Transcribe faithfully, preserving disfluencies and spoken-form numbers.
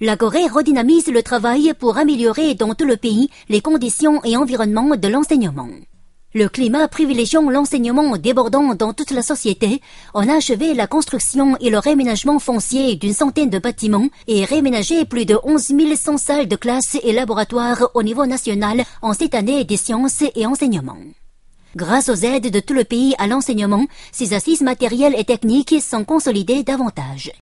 La Corée redynamise le travail pour améliorer dans tout le pays les conditions et environnements de l'enseignement. Le climat privilégiant l'enseignement débordant dans toute la société, on a achevé la construction et le réaménagement foncier d'une centaine de bâtiments et réaménagé plus de onze mille cent salles de classe et laboratoires au niveau national en cette année des sciences et enseignements. Grâce aux aides de tout le pays à l'enseignement, ces assises matérielles et techniques sont consolidées davantage.